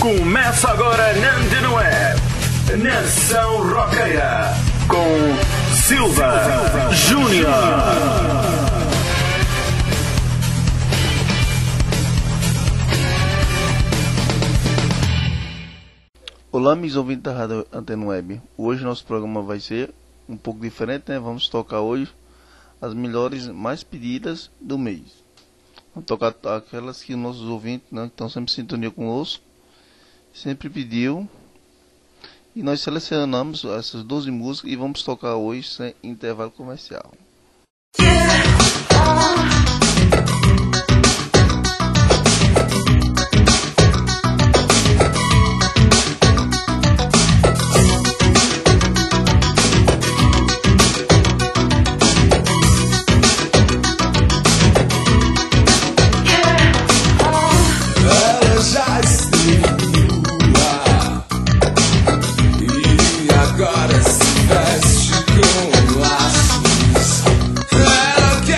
Começa agora na Antena Web, Nação Roqueira, com Silva Júnior. Olá, amigos ouvintes da Rádio Antena Web. Hoje nosso programa vai ser um pouco diferente, né? Vamos tocar hoje as melhores mais pedidas do mês. Vamos tocar aquelas que nossos ouvintes, né, que estão sempre em sintonia conosco, sempre pediu. E nós selecionamos essas 12 músicas e vamos tocar hoje sem intervalo comercial. Agora se veste com laços. Ela quer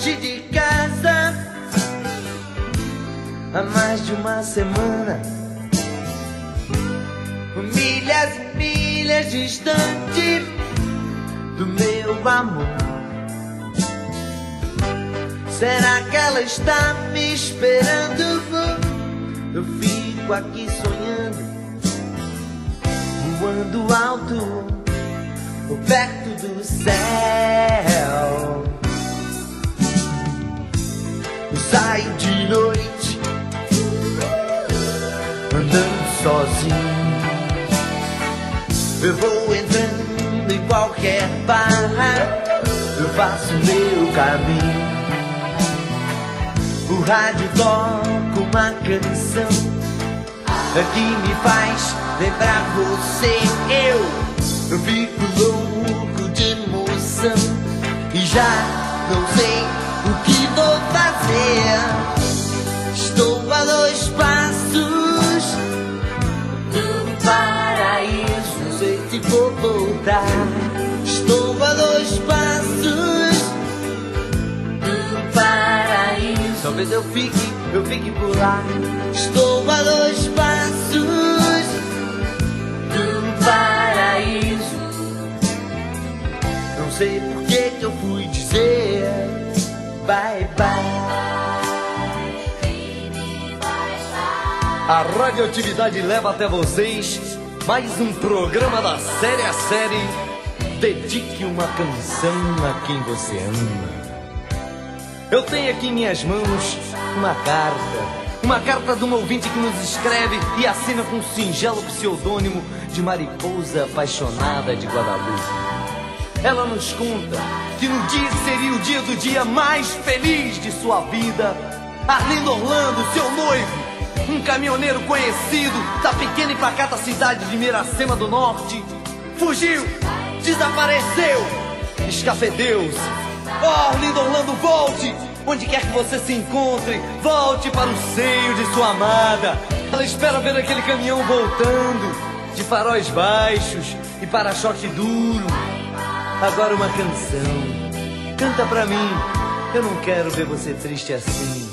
longe de casa há mais de uma semana, milhas e milhas distante do meu amor. Será que ela está me esperando? Eu fico aqui sonhando, voando alto, perto do céu. Eu saio de noite, andando sozinho. Eu vou entrando em qualquer barra, eu faço meu caminho. O rádio toca uma canção que me faz lembrar você. Eu fico louco de emoção e já não sei o que vou fazer. Estou a 2 passos do paraíso, não sei se vou voltar. Estou a 2 passos do paraíso, talvez eu fique por lá. Estou a 2 passos do paraíso. Não sei por que eu fui dizer bye bye. A radioatividade leva até vocês mais um programa da série a série. Dedique uma canção a quem você ama. Eu tenho aqui em minhas mãos uma carta de uma ouvinte que nos escreve e assina com um singelo pseudônimo de Mariposa Apaixonada de Guadalupe. Ela nos conta que no dia seria o dia mais feliz de sua vida. Arlindo Orlando, seu noivo, um caminhoneiro conhecido da pequena e pacata cidade de Miracema do Norte, fugiu, desapareceu, escafedeu-se. Oh, Arlindo Orlando, volte! Onde quer que você se encontre, volte para o seio de sua amada. Ela espera ver aquele caminhão voltando, de faróis baixos e para-choque duro. Agora uma canção, canta pra mim, eu não quero ver você triste assim.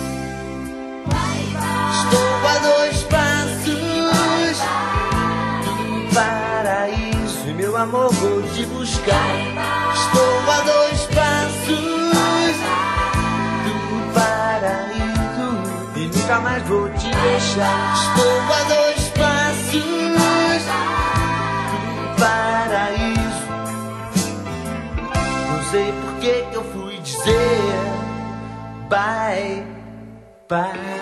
Estou a 2 passos do paraíso e meu amor vou te buscar. Estou a 2 passos do paraíso e nunca mais vou te deixar. Estou a 2 passos do paraíso. Não sei por que eu fui dizer bye bye.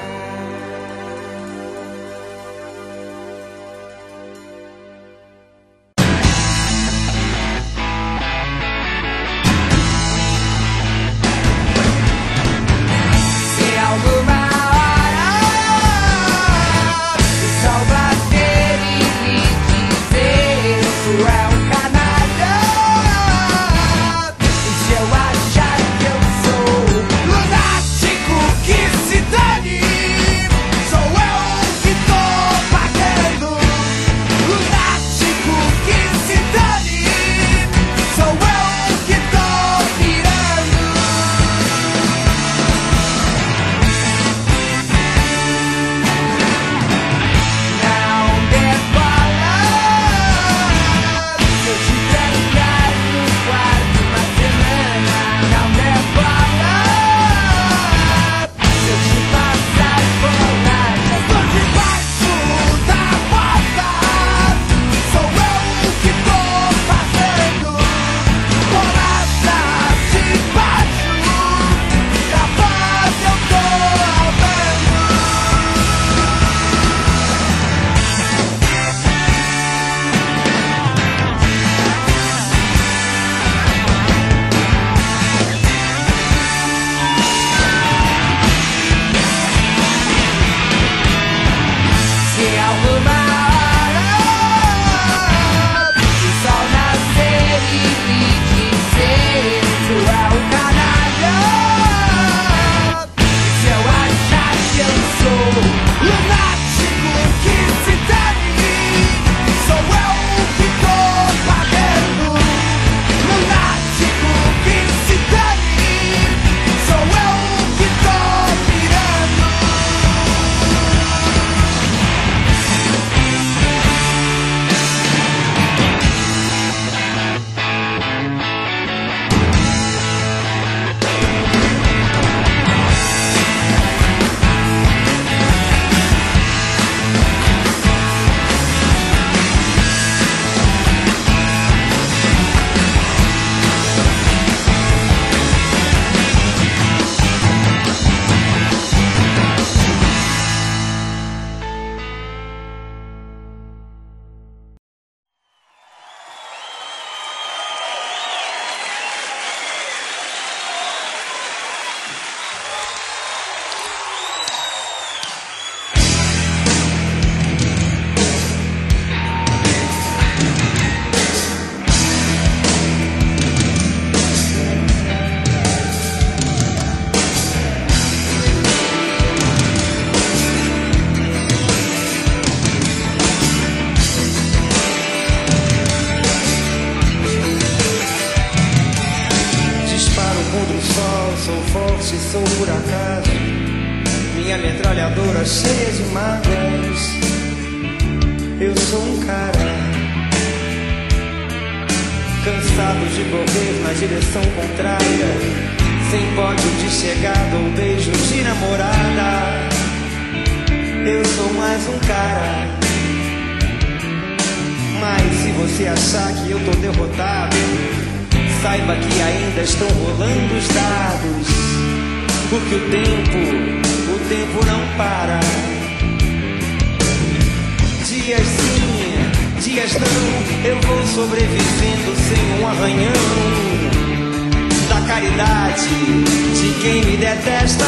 cheia de mágoas. Eu sou um cara cansado de correr na direção contrária, sem pódio de chegada ou beijo de namorada. Eu sou mais um cara. Mas se você achar que eu tô derrotado, saiba que ainda estão rolando os dados, porque o tempo não para. Dias sim, dias não, eu vou sobrevivendo sem um arranhão da caridade de quem me detesta.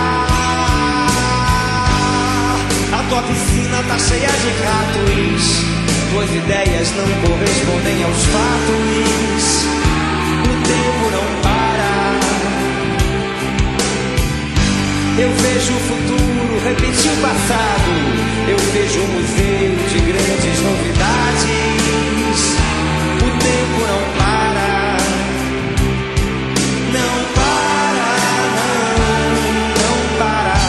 A tua piscina tá cheia de ratos, tuas ideias não correspondem aos fatos. O tempo não para. Eu vejo o futuro repetir o passado. Eu vejo um museu de grandes novidades. O tempo não para. Não para, não para.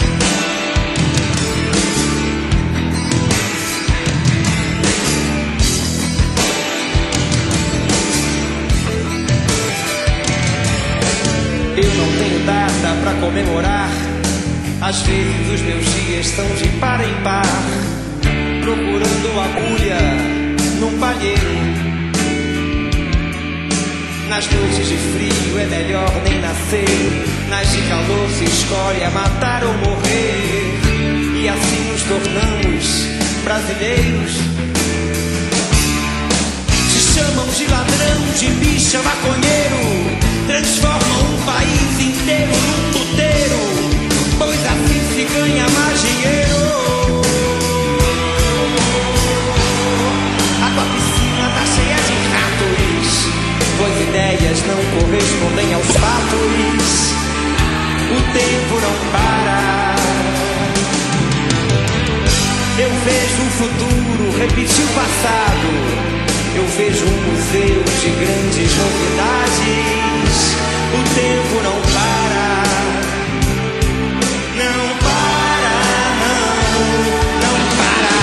Eu não tenho data pra comemorar. Às vezes os meus dias estão de par em par, procurando agulha num palheiro. Nas noites de frio é melhor nem nascer, nas de calor se escolhe a matar ou morrer. E assim nos tornamos brasileiros. Te chamam de ladrão, de bicha, maconheiro, transformam um país inteiro num puteiro, pois assim se ganha mais dinheiro. A tua piscina tá cheia de ratos, tuas ideias não correspondem aos fatos. O tempo não para. Eu vejo o futuro repetir o passado. Eu vejo um museu de grandes novidades. O tempo não para. Não para, não para.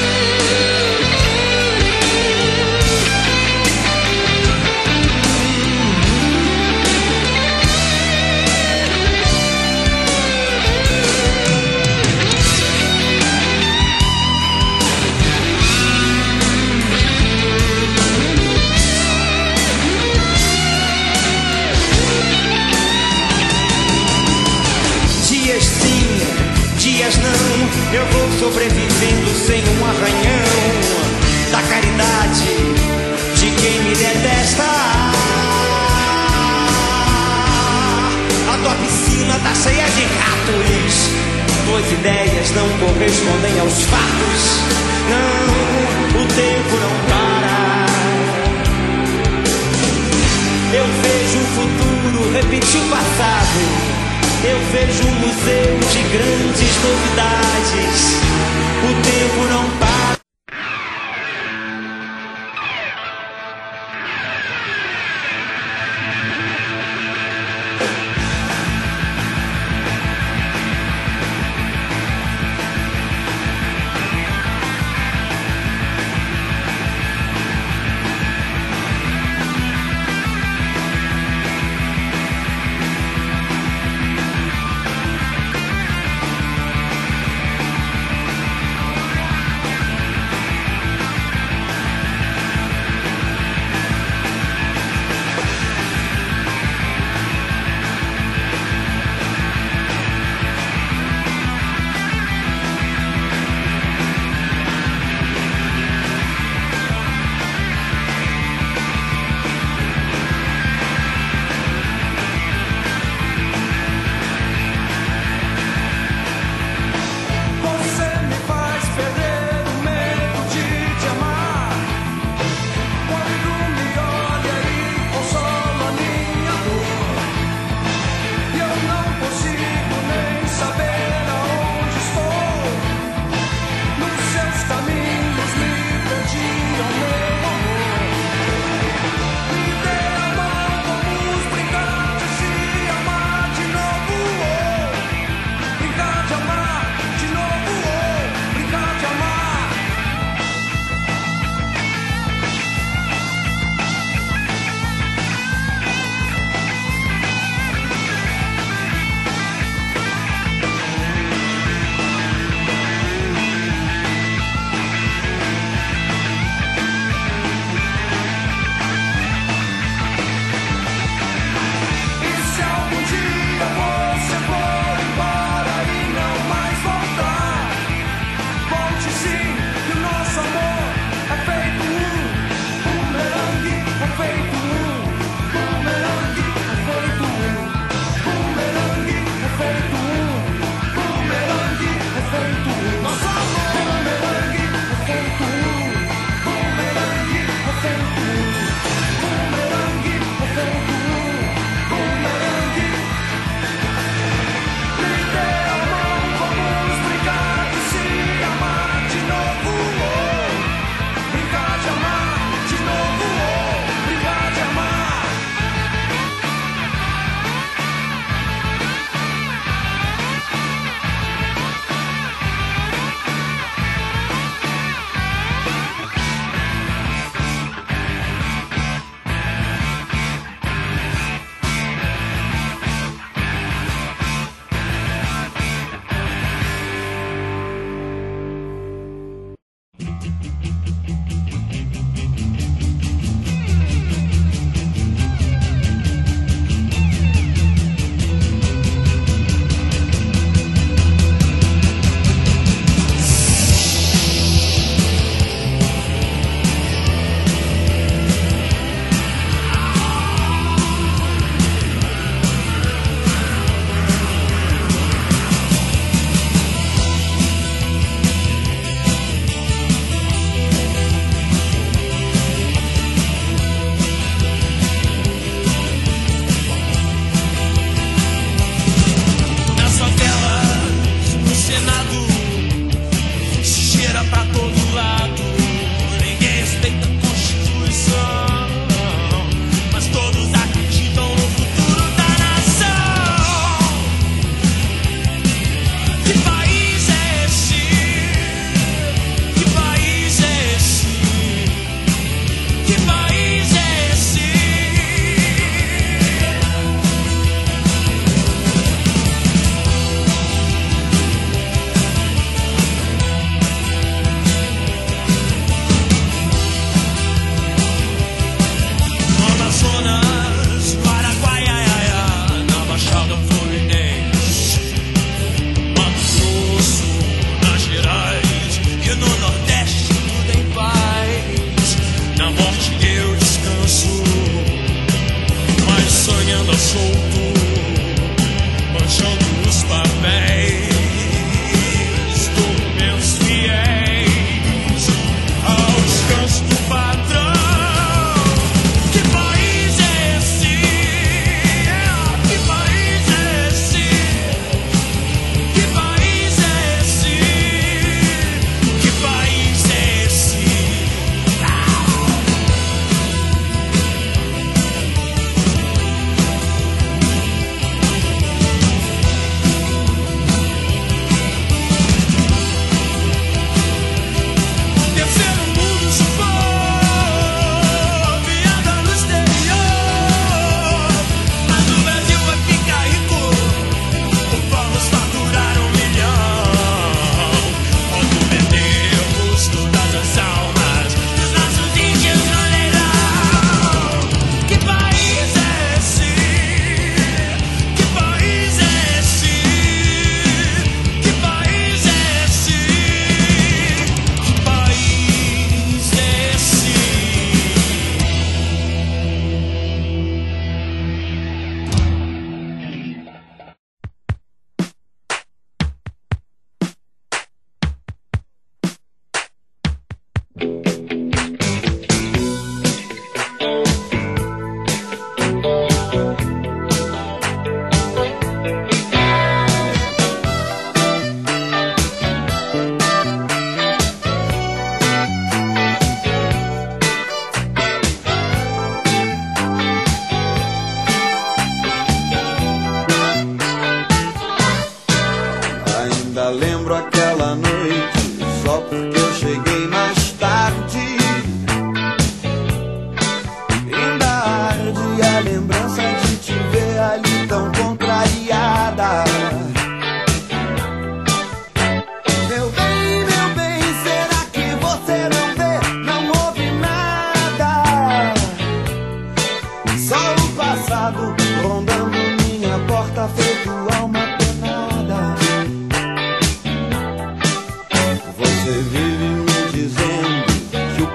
Dias não, eu vou sobrevivendo sem um arranhão da caridade de quem me detesta. A tua piscina tá cheia de ratos, tuas ideias não correspondem aos fatos. Não, o tempo não para. Eu vejo o futuro repetir o passado. Eu vejo um museu de grandes novidades. O tempo não para.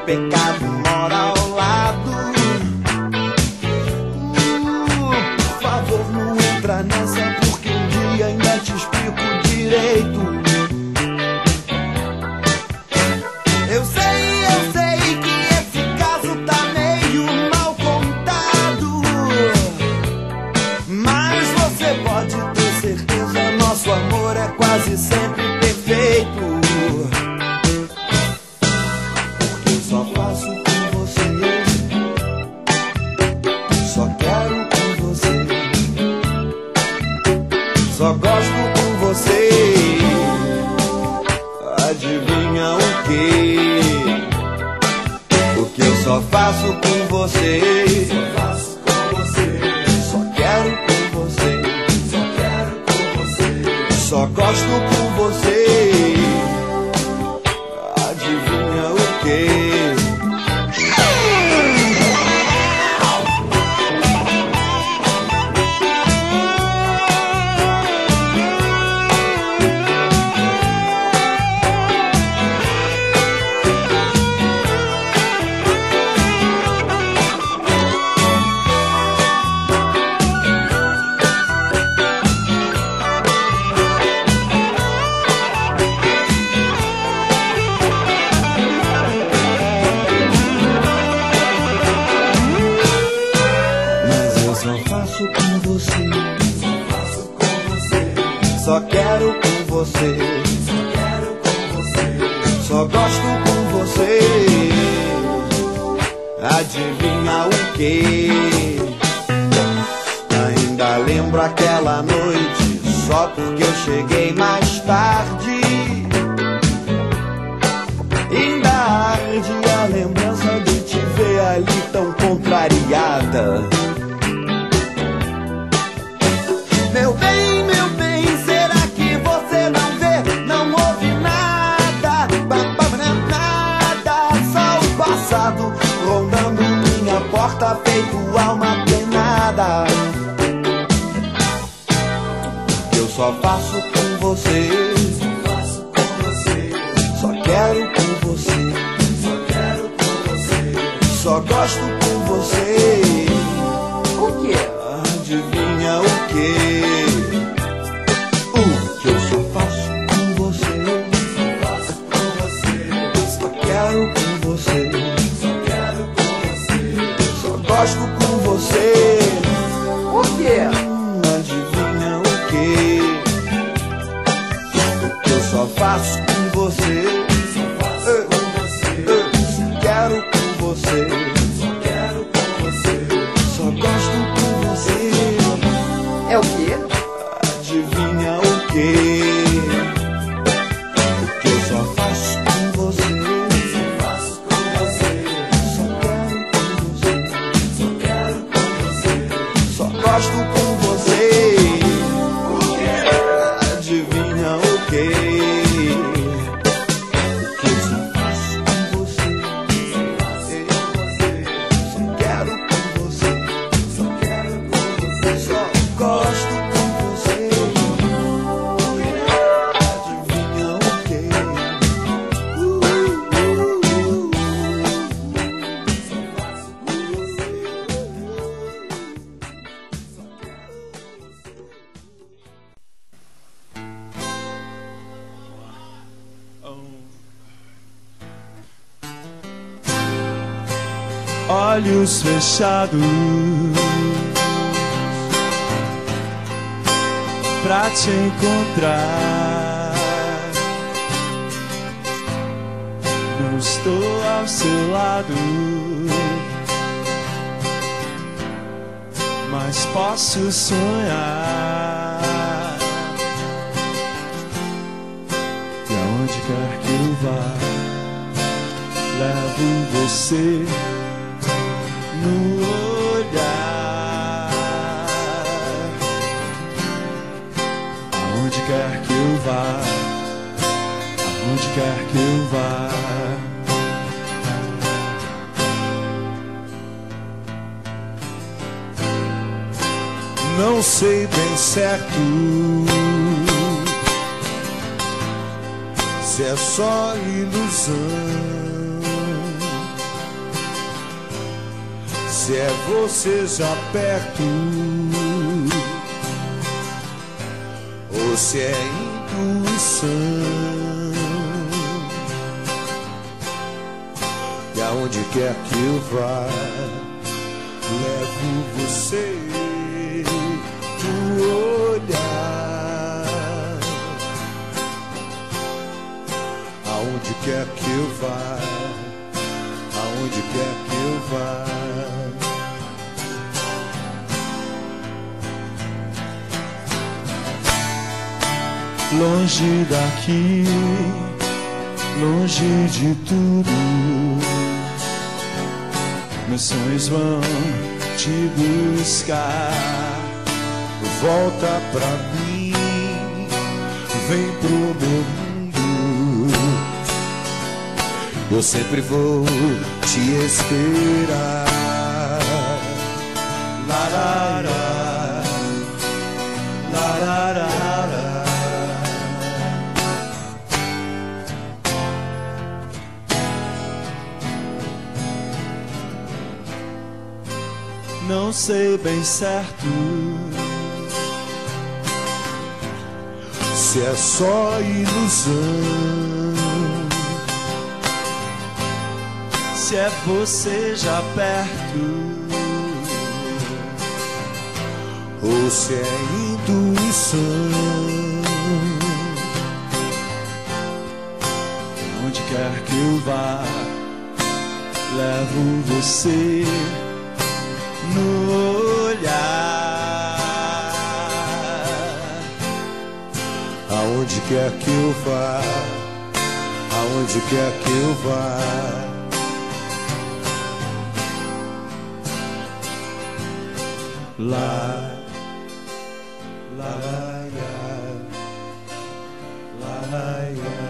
pecado mora ao lado. Por favor, não entra nessa, porque um dia ainda te explico direito. Eu sei que esse caso tá meio mal contado, mas você pode ter certeza, nosso amor é quase sempre perfeito. Porque eu só faço com você, só quero com você, só gosto com você. Adivinha o quê? Porque eu só faço com você, só faço com você, só quero com você, só quero com você, só gosto com você. Adivinha o quê? Só quero com você, só quero com você, só gosto com você. Adivinha o quê? Ainda lembro aquela noite, só porque eu cheguei mais tarde. Ainda arde a lembrança de te ver ali tão contrariada. Meu bem, será que você não vê, não ouve nada? Nada, só o passado rondando minha porta, feito alma penada. Eu só faço com você, só faço com você, só quero com você, só quero com você, só gosto com você. O quê? Adivinha o quê? Que eu só faço com você, só faço com você, só quero com você, só quero com você, só gosto com você. O quê? Adivinha o quê? Que eu só faço com você, só faço com você, só quero com você, só quero com você, só gosto com você. É o quê? Adivinha o quê? Que eu só faço com você, só faço com você, só quero com você, só quero com você, só gosto com você. Adivinha o quê? Que eu só faço com você, só faço com você, só quero com você, só quero com você, só gosto com você. Adivinha o quê? Só faço com você. Olhos fechados pra te encontrar. Não estou ao seu lado, mas posso sonhar. E aonde quer que eu vá, levo você no olhar. Aonde quer que eu vá, aonde quer que eu vá, não sei bem certo se é só ilusão, Se é você já perto, ou se é intuição, e aonde quer que eu vá, levo você no olhar. Aonde quer que eu vá, aonde quer que eu vá. Longe daqui, longe de tudo, meus sonhos vão te buscar. Volta pra mim, vem pro meu mundo, eu sempre vou te esperar. Larará, larará. Não sei bem certo se é só ilusão, se é você já perto, ou se é intuição. Onde quer que eu vá, levo você no olhar. Aonde quer que eu vá, aonde quer que eu vá. Lá, lá, lá, lá, lá.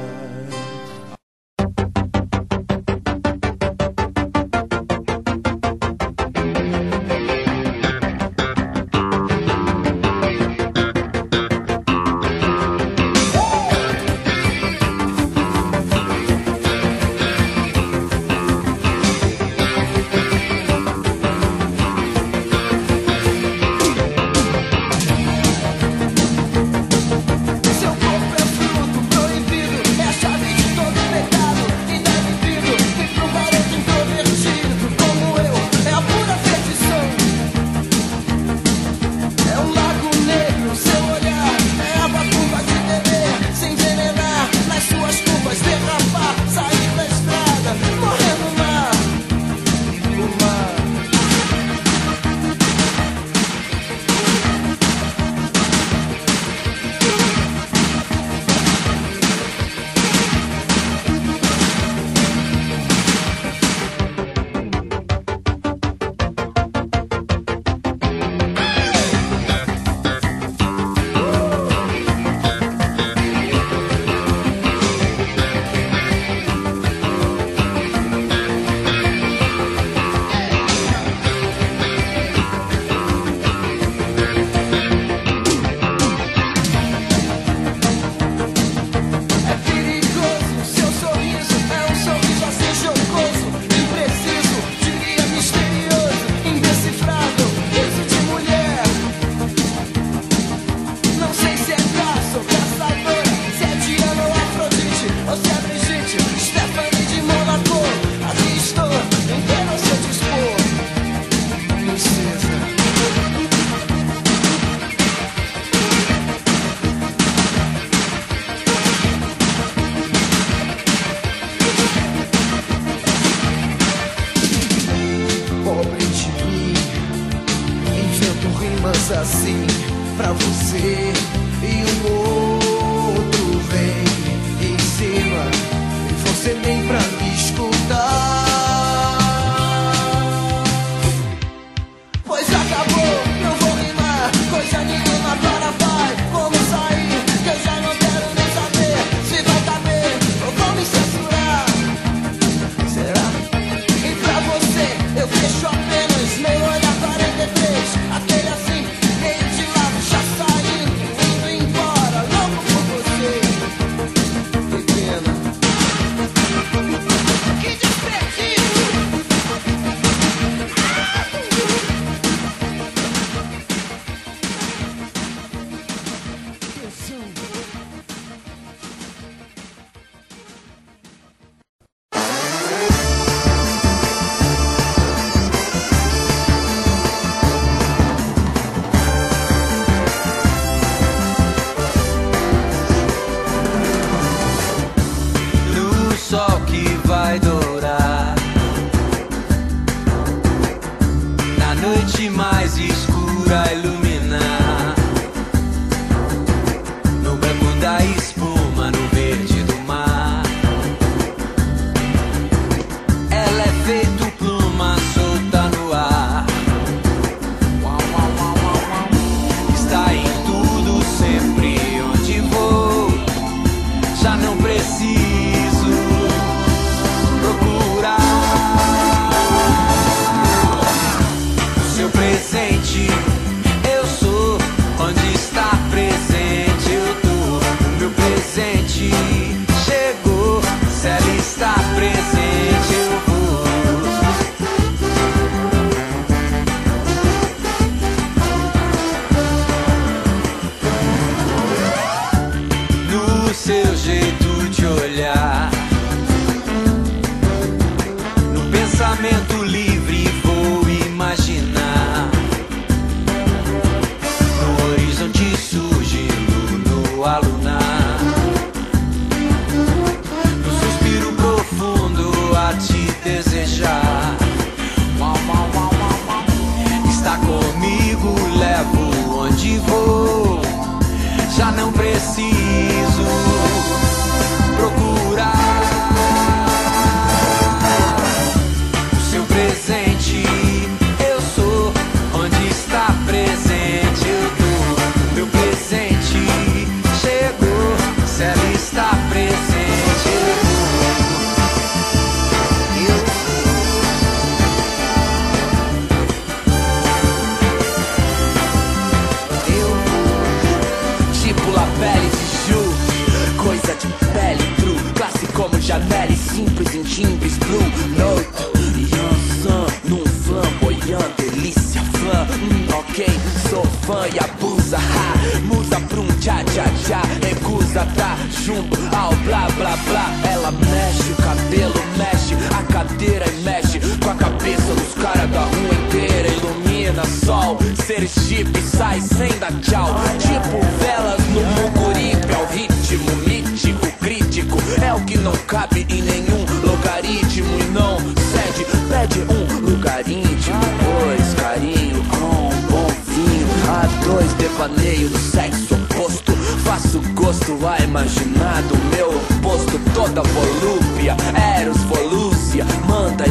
Assim pra você e um outro vem em cima e você nem pra me escutar. Pois acabou, não vou rimar coisa nenhuma, para vai, vamos sair, que eu já não quero nem saber se vai caber ou vão me censurar. Será? E pra você eu fecho apenas meu olhar 43, aquele assim meio de lado já saindo. fã e abusa, ha. Muda pra um tchá-tchá-tchá, recusa, tá junto ao blá blá blá. Ela mexe o cabelo, mexe a cadeira e mexe com a cabeça dos caras da rua inteira. Ilumina sol, Sergipe sai sem dar tchau. Tipo velas no Mucuripe, ao ritmo mítico, crítico. É o que não cabe em nenhum logaritmo e não cede, pede um lugar íntimo. Pois carinho com um bom vinho, a dois devaneio do sexo oposto. Faço gosto a imaginar do meu oposto. Toda volúpia, Eros, volúcia, manda